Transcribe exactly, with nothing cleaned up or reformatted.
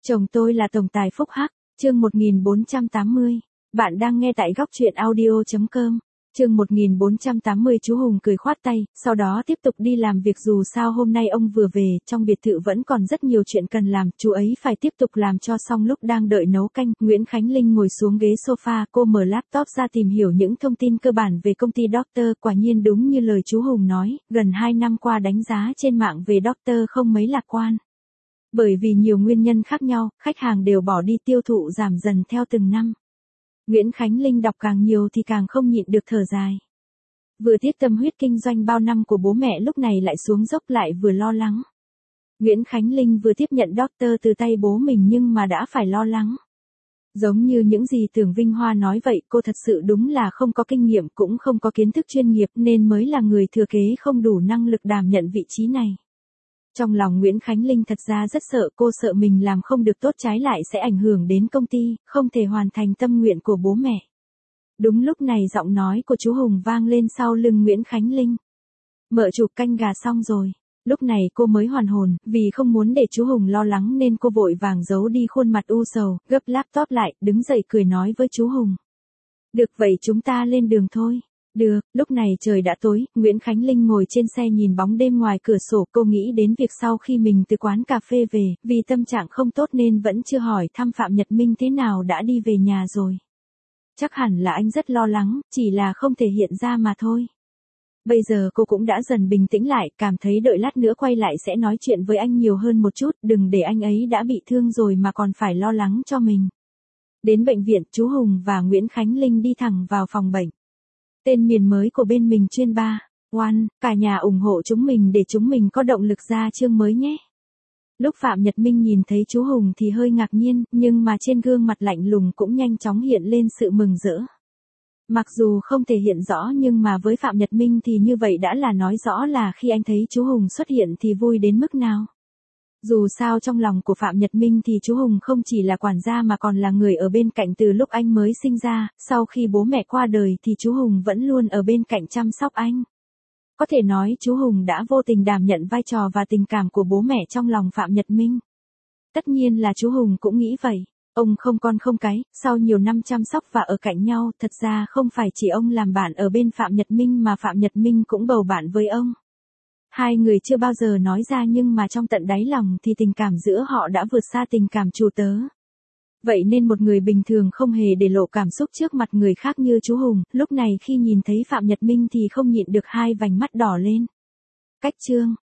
Chồng tôi là tổng tài Phúc Hắc, chương một nghìn bốn trăm tám mươi. Bạn đang nghe tại góc truyện audio chấm com. Chương một nghìn bốn trăm tám mươi. Chú Hùng cười khoát tay, sau đó tiếp tục đi làm việc. Dù sao hôm nay ông vừa về, trong biệt thự vẫn còn rất nhiều chuyện cần làm, chú ấy phải tiếp tục làm cho xong. Lúc đang đợi nấu canh, Nguyễn Khánh Linh ngồi xuống ghế sofa, cô mở laptop ra tìm hiểu những thông tin cơ bản về công ty Doctor. Quả nhiên đúng như lời chú Hùng nói, gần hai năm qua đánh giá trên mạng về Doctor không mấy lạc quan. Bởi vì nhiều nguyên nhân khác nhau, khách hàng đều bỏ đi, tiêu thụ giảm dần theo từng năm. Nguyễn Khánh Linh đọc càng nhiều thì càng không nhịn được thở dài. Vừa tiếc tâm huyết kinh doanh bao năm của bố mẹ lúc này lại xuống dốc, lại vừa lo lắng. Nguyễn Khánh Linh vừa tiếp nhận Doctor từ tay bố mình nhưng mà đã phải lo lắng. Giống như những gì Tưởng Vinh Hoa nói vậy, cô thật sự đúng là không có kinh nghiệm cũng không có kiến thức chuyên nghiệp nên mới là người thừa kế không đủ năng lực đảm nhận vị trí này. Trong lòng Nguyễn Khánh Linh thật ra rất sợ, cô sợ mình làm không được tốt, trái lại sẽ ảnh hưởng đến công ty, không thể hoàn thành tâm nguyện của bố mẹ. Đúng lúc này giọng nói của chú Hùng vang lên sau lưng Nguyễn Khánh Linh. Mợ chụp canh gà xong rồi. Lúc này cô mới hoàn hồn, vì không muốn để chú Hùng lo lắng nên cô vội vàng giấu đi khuôn mặt u sầu, gấp laptop lại, đứng dậy cười nói với chú Hùng. Được vậy chúng ta lên đường thôi. Được, lúc này trời đã tối, Nguyễn Khánh Linh ngồi trên xe nhìn bóng đêm ngoài cửa sổ, cô nghĩ đến việc sau khi mình từ quán cà phê về, vì tâm trạng không tốt nên vẫn chưa hỏi thăm Phạm Nhật Minh thế nào, đã đi về nhà rồi. Chắc hẳn là anh rất lo lắng, chỉ là không thể hiện ra mà thôi. Bây giờ cô cũng đã dần bình tĩnh lại, cảm thấy đợi lát nữa quay lại sẽ nói chuyện với anh nhiều hơn một chút, đừng để anh ấy đã bị thương rồi mà còn phải lo lắng cho mình. Đến bệnh viện, chú Hùng và Nguyễn Khánh Linh đi thẳng vào phòng bệnh. Tên miền mới của bên mình chuyên ba, One, cả nhà ủng hộ chúng mình để chúng mình có động lực ra chương mới nhé. Lúc Phạm Nhật Minh nhìn thấy chú Hùng thì hơi ngạc nhiên, nhưng mà trên gương mặt lạnh lùng cũng nhanh chóng hiện lên sự mừng rỡ. Mặc dù không thể hiện rõ nhưng mà với Phạm Nhật Minh thì như vậy đã là nói rõ là khi anh thấy chú Hùng xuất hiện thì vui đến mức nào. Dù sao trong lòng của Phạm Nhật Minh thì chú Hùng không chỉ là quản gia mà còn là người ở bên cạnh từ lúc anh mới sinh ra, sau khi bố mẹ qua đời thì chú Hùng vẫn luôn ở bên cạnh chăm sóc anh. Có thể nói chú Hùng đã vô tình đảm nhận vai trò và tình cảm của bố mẹ trong lòng Phạm Nhật Minh. Tất nhiên là chú Hùng cũng nghĩ vậy, ông không con không cái, sau nhiều năm chăm sóc và ở cạnh nhau, thật ra không phải chỉ ông làm bạn ở bên Phạm Nhật Minh mà Phạm Nhật Minh cũng bầu bạn với ông. Hai người chưa bao giờ nói ra nhưng mà trong tận đáy lòng thì tình cảm giữa họ đã vượt xa tình cảm chủ tớ. Vậy nên một người bình thường không hề để lộ cảm xúc trước mặt người khác như chú Hùng, lúc này khi nhìn thấy Phạm Nhật Minh thì không nhịn được hai vành mắt đỏ lên. Cách chương,